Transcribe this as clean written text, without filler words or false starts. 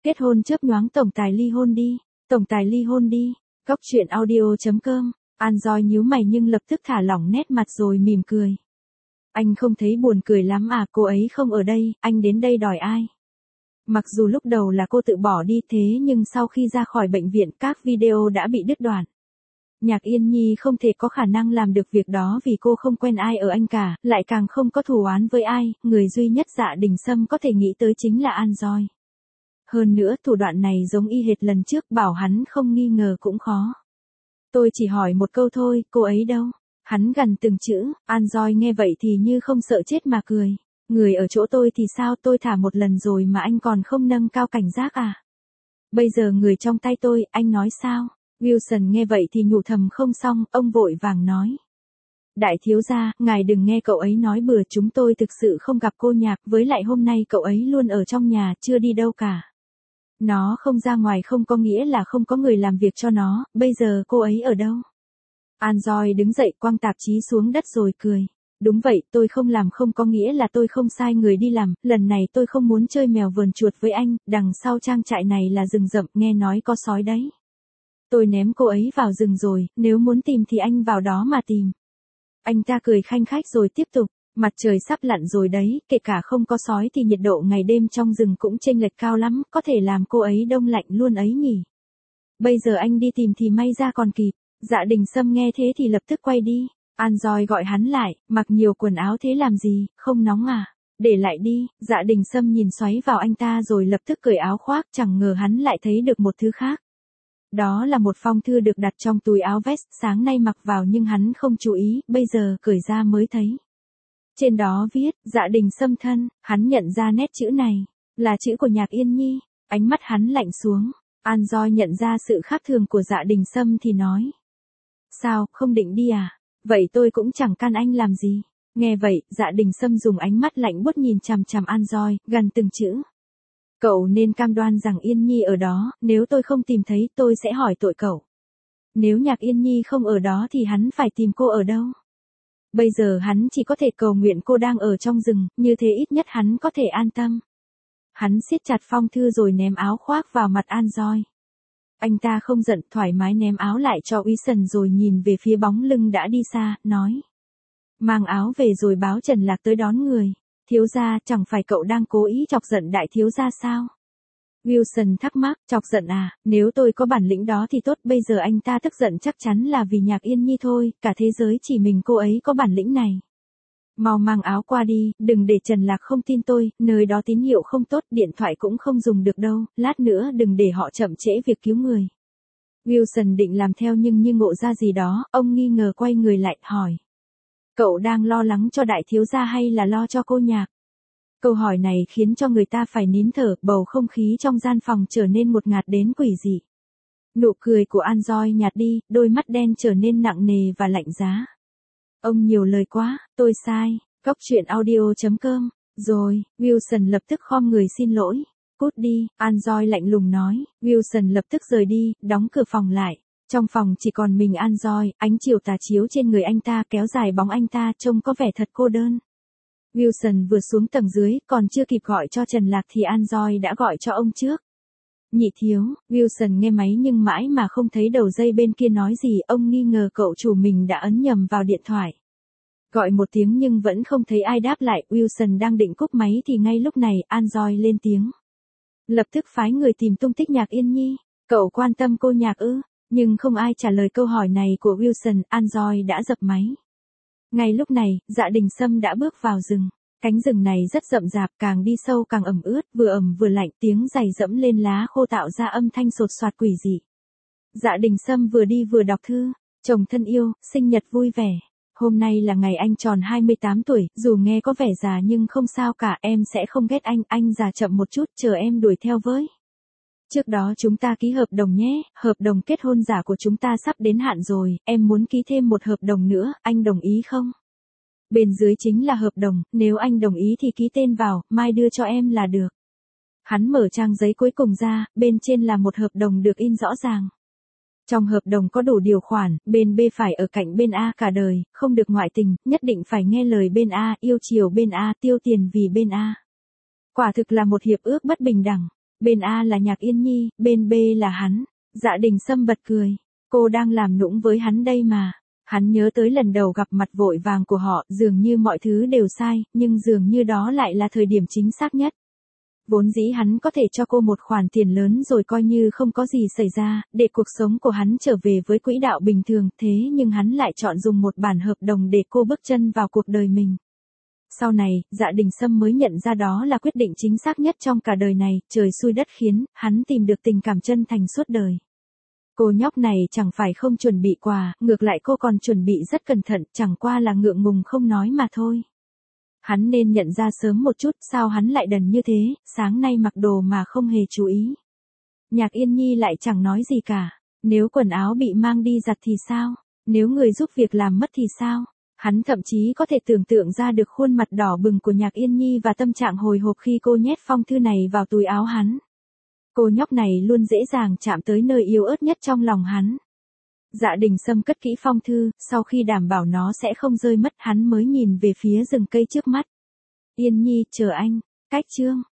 Kết hôn chớp nhoáng tổng tài ly hôn đi. Tổng tài ly hôn đi. Góc chuyện audio.com. An Doi nhíu mày nhưng lập tức thả lỏng nét mặt rồi mỉm cười. Anh không thấy buồn cười lắm à, cô ấy không ở đây, anh đến đây đòi ai? Mặc dù lúc đầu là cô tự bỏ đi thế nhưng sau khi ra khỏi bệnh viện các video đã bị đứt đoạn. Nhạc Yên Nhi không thể có khả năng làm được việc đó vì cô không quen ai ở anh cả, lại càng không có thù oán với ai, người duy nhất Dạ Đình Sâm có thể nghĩ tới chính là An Doi. Hơn nữa thủ đoạn này giống y hệt lần trước, bảo hắn không nghi ngờ cũng khó. Tôi chỉ hỏi một câu thôi, cô ấy đâu? Hắn gần từng chữ, An Doi nghe vậy thì như không sợ chết mà cười. Người ở chỗ tôi thì sao, tôi thả một lần rồi mà anh còn không nâng cao cảnh giác à? Bây giờ người trong tay tôi, anh nói sao? Wilson nghe vậy thì nhủ thầm không xong, ông vội vàng nói. Đại thiếu gia, ngài đừng nghe cậu ấy nói bừa, chúng tôi thực sự không gặp cô Nhạc, với lại hôm nay cậu ấy luôn ở trong nhà, chưa đi đâu cả. Nó không ra ngoài không có nghĩa là không có người làm việc cho nó, bây giờ cô ấy ở đâu? An Doi đứng dậy quăng tạp chí xuống đất rồi cười. Đúng vậy, tôi không làm không có nghĩa là tôi không sai người đi làm, lần này tôi không muốn chơi mèo vờn chuột với anh, đằng sau trang trại này là rừng rậm, nghe nói có sói đấy. Tôi ném cô ấy vào rừng rồi, nếu muốn tìm thì anh vào đó mà tìm. Anh ta cười khanh khách rồi tiếp tục, mặt trời sắp lặn rồi đấy, kể cả không có sói thì nhiệt độ ngày đêm trong rừng cũng chênh lệch cao lắm, có thể làm cô ấy đông lạnh luôn ấy nhỉ. Bây giờ anh đi tìm thì may ra còn kịp. Dạ Đình Sâm nghe thế thì lập tức quay đi. An Doi gọi hắn lại, mặc nhiều quần áo thế làm gì, không nóng à? Để lại đi. Dạ Đình Sâm nhìn xoáy vào anh ta rồi lập tức cởi áo khoác, chẳng ngờ hắn lại thấy được một thứ khác. Đó là một phong thư được đặt trong túi áo vest, sáng nay mặc vào nhưng hắn không chú ý, bây giờ cởi ra mới thấy. Trên đó viết, Dạ Đình Sâm thân, hắn nhận ra nét chữ này, là chữ của Nhạc Yên Nhi, ánh mắt hắn lạnh xuống. An Doi nhận ra sự khác thường của Dạ Đình Sâm thì nói. Sao, không định đi à? Vậy tôi cũng chẳng can anh làm gì. Nghe vậy, Dạ Đình Sâm dùng ánh mắt lạnh buốt nhìn chằm chằm An Doi, gần từng chữ. Cậu nên cam đoan rằng Yên Nhi ở đó, nếu tôi không tìm thấy tôi sẽ hỏi tội cậu. Nếu Nhạc Yên Nhi không ở đó thì hắn phải tìm cô ở đâu? Bây giờ hắn chỉ có thể cầu nguyện cô đang ở trong rừng, như thế ít nhất hắn có thể an tâm. Hắn siết chặt phong thư rồi ném áo khoác vào mặt An Doi. Anh ta không giận, thoải mái ném áo lại cho Wilson rồi nhìn về phía bóng lưng đã đi xa, nói. Mang áo về rồi báo Trần Lạc tới đón người. Thiếu gia, chẳng phải cậu đang cố ý chọc giận đại thiếu gia sao? Wilson thắc mắc, chọc giận à, nếu tôi có bản lĩnh đó thì tốt, bây giờ anh ta tức giận chắc chắn là vì Nhạc Yên Nhi thôi, cả thế giới chỉ mình cô ấy có bản lĩnh này. Mau mang áo qua đi, đừng để Trần Lạc không tin tôi, nơi đó tín hiệu không tốt, điện thoại cũng không dùng được đâu, lát nữa đừng để họ chậm trễ việc cứu người. Wilson định làm theo nhưng như ngộ ra gì đó, ông nghi ngờ quay người lại, hỏi. Cậu đang lo lắng cho đại thiếu gia hay là lo cho cô Nhạc? Câu hỏi này khiến cho người ta phải nín thở, bầu không khí trong gian phòng trở nên ngột ngạt đến quỷ dị. Nụ cười của An Doi nhạt đi, đôi mắt đen trở nên nặng nề và lạnh giá. Ông nhiều lời quá, tôi sai. Góc chuyện audio.com. Rồi, Wilson lập tức khom người xin lỗi. Cút đi, An Doi lạnh lùng nói. Wilson lập tức rời đi, đóng cửa phòng lại. Trong phòng chỉ còn mình An Doi, ánh chiều tà chiếu trên người anh ta kéo dài bóng anh ta trông có vẻ thật cô đơn. Wilson vừa xuống tầng dưới, còn chưa kịp gọi cho Trần Lạc thì An Doi đã gọi cho ông trước. Nhị thiếu, Wilson nghe máy nhưng mãi mà không thấy đầu dây bên kia nói gì, ông nghi ngờ cậu chủ mình đã ấn nhầm vào điện thoại. Gọi một tiếng nhưng vẫn không thấy ai đáp lại, Wilson đang định cúp máy thì ngay lúc này, An Doi lên tiếng. Lập tức phái người tìm tung tích Nhạc Yên Nhi, cậu quan tâm cô Nhạc ư? Nhưng không ai trả lời câu hỏi này của Wilson, An Doi đã dập máy. Ngay lúc này, Dạ Đình Sâm đã bước vào rừng. Cánh rừng này rất rậm rạp, càng đi sâu càng ẩm ướt, vừa ẩm vừa lạnh, tiếng giày dẫm lên lá khô tạo ra âm thanh sột soạt quỷ dị. Dạ Đình Sâm vừa đi vừa đọc thư. Chồng thân yêu, sinh nhật vui vẻ. Hôm nay là ngày anh tròn 28 tuổi, dù nghe có vẻ già nhưng không sao cả, em sẽ không ghét anh già chậm một chút, chờ em đuổi theo với. Trước đó chúng ta ký hợp đồng nhé, hợp đồng kết hôn giả của chúng ta sắp đến hạn rồi, em muốn ký thêm một hợp đồng nữa, anh đồng ý không? Bên dưới chính là hợp đồng, nếu anh đồng ý thì ký tên vào, mai đưa cho em là được. Hắn mở trang giấy cuối cùng ra, bên trên là một hợp đồng được in rõ ràng. Trong hợp đồng có đủ điều khoản, bên B phải ở cạnh bên A cả đời, không được ngoại tình, nhất định phải nghe lời bên A, yêu chiều bên A, tiêu tiền vì bên A. Quả thực là một hiệp ước bất bình đẳng. Bên A là Nhạc Yên Nhi, bên B là hắn. Dạ Đình Sâm bật cười. Cô đang làm nũng với hắn đây mà. Hắn nhớ tới lần đầu gặp mặt vội vàng của họ, dường như mọi thứ đều sai, nhưng dường như đó lại là thời điểm chính xác nhất. Vốn dĩ hắn có thể cho cô một khoản tiền lớn rồi coi như không có gì xảy ra, để cuộc sống của hắn trở về với quỹ đạo bình thường, thế nhưng hắn lại chọn dùng một bản hợp đồng để cô bước chân vào cuộc đời mình. Sau này, Dạ Đình Sâm mới nhận ra đó là quyết định chính xác nhất trong cả đời này, trời xui đất khiến, hắn tìm được tình cảm chân thành suốt đời. Cô nhóc này chẳng phải không chuẩn bị quà, ngược lại cô còn chuẩn bị rất cẩn thận, chẳng qua là ngượng ngùng không nói mà thôi. Hắn nên nhận ra sớm một chút, sao hắn lại đần như thế, sáng nay mặc đồ mà không hề chú ý. Nhạc Yên Nhi lại chẳng nói gì cả, nếu quần áo bị mang đi giặt thì sao, nếu người giúp việc làm mất thì sao. Hắn thậm chí có thể tưởng tượng ra được khuôn mặt đỏ bừng của Nhạc Yên Nhi và tâm trạng hồi hộp khi cô nhét phong thư này vào túi áo hắn. Cô nhóc này luôn dễ dàng chạm tới nơi yếu ớt nhất trong lòng hắn. Dạ Đình Sâm cất kỹ phong thư, sau khi đảm bảo nó sẽ không rơi mất hắn mới nhìn về phía rừng cây trước mắt. Yên Nhi, chờ anh. Cách chương.